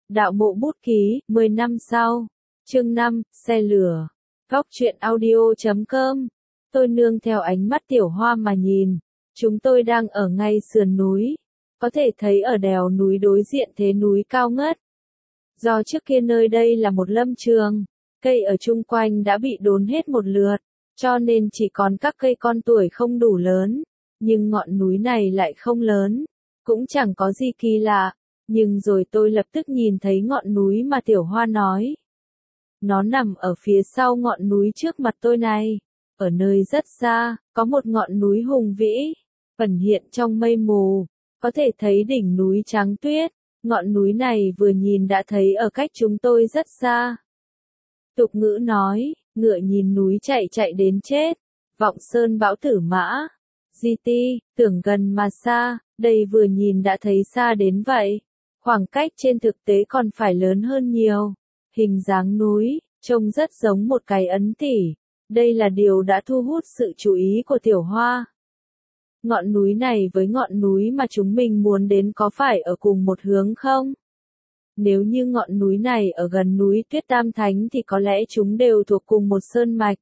Đạo mộ bút ký, 10 năm sau. Chương 5, xe lửa. Góc truyện audio.com. Tôi nương theo ánh mắt Tiểu Hoa mà nhìn. Chúng tôi đang ở ngay sườn núi. Có thể thấy ở đèo núi đối diện thế núi cao ngất. Do trước kia nơi đây là một lâm trường, cây ở chung quanh đã bị đốn hết một lượt, cho nên chỉ còn các cây con tuổi không đủ lớn. Nhưng ngọn núi này lại không lớn, cũng chẳng có gì kỳ lạ. Nhưng rồi tôi lập tức nhìn thấy ngọn núi mà Tiểu Hoa nói. Nó nằm ở phía sau ngọn núi trước mặt tôi này. Ở nơi rất xa, có một ngọn núi hùng vĩ, ẩn hiện trong mây mù, có thể thấy đỉnh núi trắng tuyết. Ngọn núi này vừa nhìn đã thấy ở cách chúng tôi rất xa. Tục ngữ nói, ngựa nhìn núi chạy chạy đến chết, vọng sơn bão tử mã. GT, tưởng gần mà xa, đây vừa nhìn đã thấy xa đến vậy. Khoảng cách trên thực tế còn phải lớn hơn nhiều. Hình dáng núi, trông rất giống một cái ấn tỷ. Đây là điều đã thu hút sự chú ý của Tiểu Hoa. Ngọn núi này với ngọn núi mà chúng mình muốn đến có phải ở cùng một hướng không? Nếu như ngọn núi này ở gần núi Tuyết Tam Thánh thì có lẽ chúng đều thuộc cùng một sơn mạch.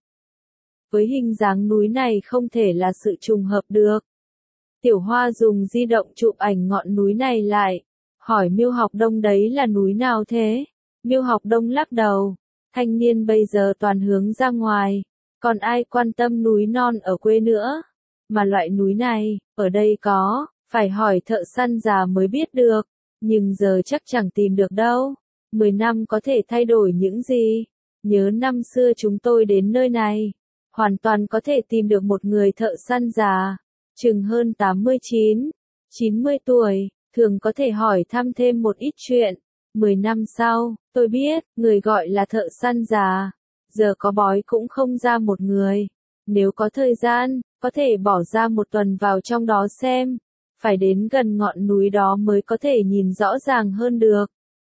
Với hình dáng núi này không thể là sự trùng hợp được. Tiểu Hoa dùng di động chụp ảnh ngọn núi này lại, hỏi Miêu Học Đông đấy là núi nào thế? Miêu Học Đông lắc đầu, thanh niên bây giờ toàn hướng ra ngoài, còn ai quan tâm núi non ở quê nữa? Mà loại núi này, ở đây có, phải hỏi thợ săn già mới biết được, nhưng giờ chắc chẳng tìm được đâu. 10 năm có thể thay đổi những gì? Nhớ năm xưa chúng tôi đến nơi này, hoàn toàn có thể tìm được một người thợ săn già, chừng hơn 89, 90 tuổi, thường có thể hỏi thăm thêm một ít chuyện. 10 năm sau, tôi biết, người gọi là thợ săn già, giờ có bói cũng không ra một người. Nếu có thời gian, có thể bỏ ra một tuần vào trong đó xem, phải đến gần ngọn núi đó mới có thể nhìn rõ ràng hơn được.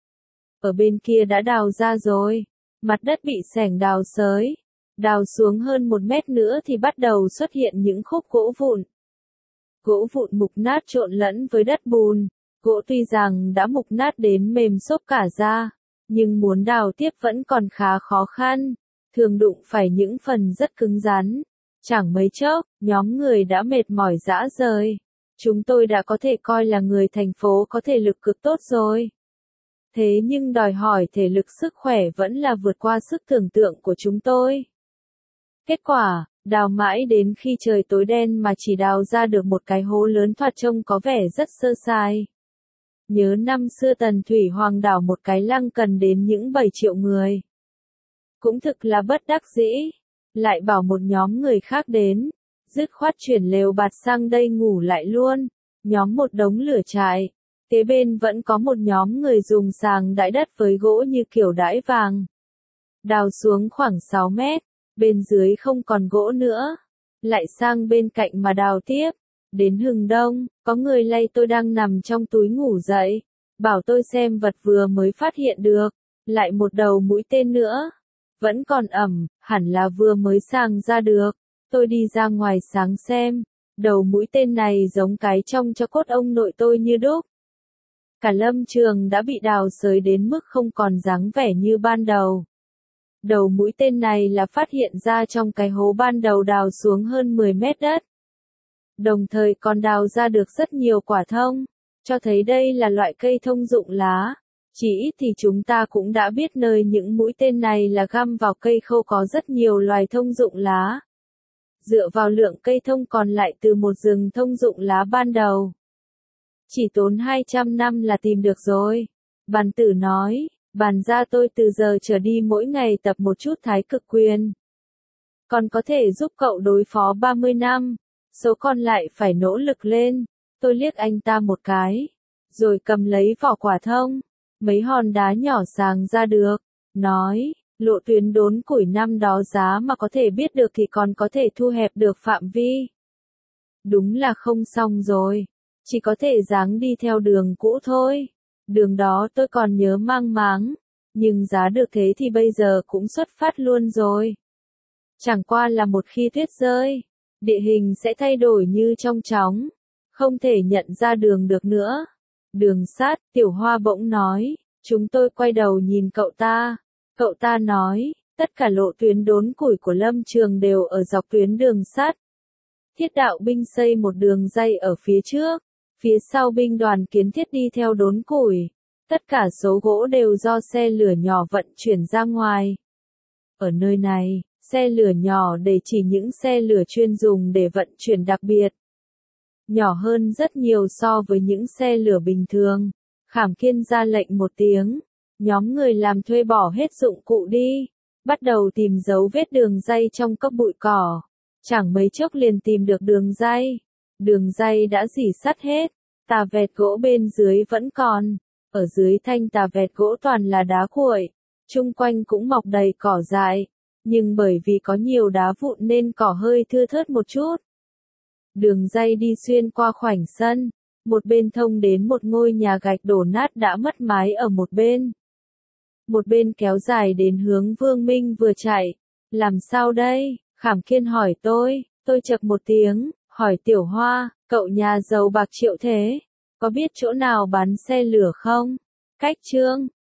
Ở bên kia đã đào ra rồi, mặt đất bị xẻng đào xới, đào xuống hơn 1 mét nữa thì bắt đầu xuất hiện những khúc gỗ vụn. Gỗ vụn mục nát trộn lẫn với đất bùn, gỗ tuy rằng đã mục nát đến mềm xốp cả ra, nhưng muốn đào tiếp vẫn còn khá khó khăn, thường đụng phải những phần rất cứng rắn. Chẳng mấy chốc, nhóm người đã mệt mỏi rã rời. Chúng tôi đã có thể coi là người thành phố có thể lực cực tốt rồi. Thế nhưng đòi hỏi thể lực sức khỏe vẫn là vượt qua sức tưởng tượng của chúng tôi. Kết quả, đào mãi đến khi trời tối đen mà chỉ đào ra được một cái hố lớn thoạt trông có vẻ rất sơ sài. Nhớ năm xưa Tần Thủy Hoàng đào một cái lăng cần đến những 7 triệu người. Cũng thực là bất đắc dĩ. Lại bảo một nhóm người khác đến, dứt khoát chuyển lều bạt sang đây ngủ lại luôn. Nhóm một đống lửa trại, kế bên vẫn có một nhóm người dùng sàng đãi đất với gỗ như kiểu đãi vàng. Đào xuống khoảng 6 mét, bên dưới không còn gỗ nữa, lại sang bên cạnh mà đào tiếp. Đến hừng đông, có người lay tôi đang nằm trong túi ngủ dậy, bảo tôi xem vật vừa mới phát hiện được, lại một đầu mũi tên nữa. Vẫn còn ẩm, hẳn là vừa mới sàng ra được. Tôi đi ra ngoài sáng xem, đầu mũi tên này giống cái trong cho cốt ông nội tôi như đúc. Cả lâm trường đã bị đào xới đến mức không còn dáng vẻ như ban đầu. Đầu mũi tên này là phát hiện ra trong cái hố ban đầu đào xuống hơn 10 mét đất. Đồng thời còn đào ra được rất nhiều quả thông, cho thấy đây là loại cây thông dụng lá. Chỉ ít thì chúng ta cũng đã biết nơi những mũi tên này là găm vào cây khô có rất nhiều loài thông dụng lá. Dựa vào lượng cây thông còn lại từ một rừng thông dụng lá ban đầu, chỉ tốn 200 năm là tìm được rồi. Bàn tử nói, bàn ra tôi từ giờ trở đi mỗi ngày tập một chút thái cực quyền. Còn có thể giúp cậu đối phó 30 năm, số còn lại phải nỗ lực lên. Tôi liếc anh ta một cái, rồi cầm lấy vỏ quả thông. Mấy hòn đá nhỏ sàng ra được, nói, lộ tuyến đốn củi năm đó giá mà có thể biết được thì còn có thể thu hẹp được phạm vi. Đúng là không xong rồi, chỉ có thể ráng đi theo đường cũ thôi. Đường đó tôi còn nhớ mang máng, nhưng giá được thế thì bây giờ cũng xuất phát luôn rồi. Chẳng qua là một khi tuyết rơi, địa hình sẽ thay đổi như trong chóng, không thể nhận ra đường được nữa. Đường sắt, Tiểu Hoa bỗng nói, Chúng tôi quay đầu nhìn cậu ta nói, tất cả lộ tuyến đốn củi của Lâm Trường đều ở dọc tuyến đường sắt. Thiết đạo binh xây một đường ray ở phía trước, phía sau binh đoàn kiến thiết đi theo đốn củi. Tất cả số gỗ đều do xe lửa nhỏ vận chuyển ra ngoài. Ở nơi này, xe lửa nhỏ để chỉ những xe lửa chuyên dùng để vận chuyển đặc biệt. Nhỏ hơn rất nhiều so với những xe lửa bình thường. Khảm Kiên ra lệnh một tiếng. Nhóm người làm thuê bỏ hết dụng cụ đi. Bắt đầu tìm dấu vết đường ray trong các bụi cỏ. Chẳng mấy chốc liền tìm được đường ray. Đường ray đã rỉ sắt hết. Tà vẹt gỗ bên dưới vẫn còn. Ở dưới thanh tà vẹt gỗ toàn là đá cuội. Chung quanh cũng mọc đầy cỏ dại. Nhưng bởi vì có nhiều đá vụn nên cỏ hơi thưa thớt một chút. Đường ray đi xuyên qua khoảnh sân. Một bên thông đến một ngôi nhà gạch đổ nát đã mất mái ở một bên. Một bên kéo dài đến hướng Vương Minh vừa chạy. Làm sao đây? Khảm Kiên hỏi tôi chậc một tiếng, hỏi Tiểu Hoa, cậu nhà giàu bạc triệu thế, có biết chỗ nào bán xe lửa không? Cách Trương,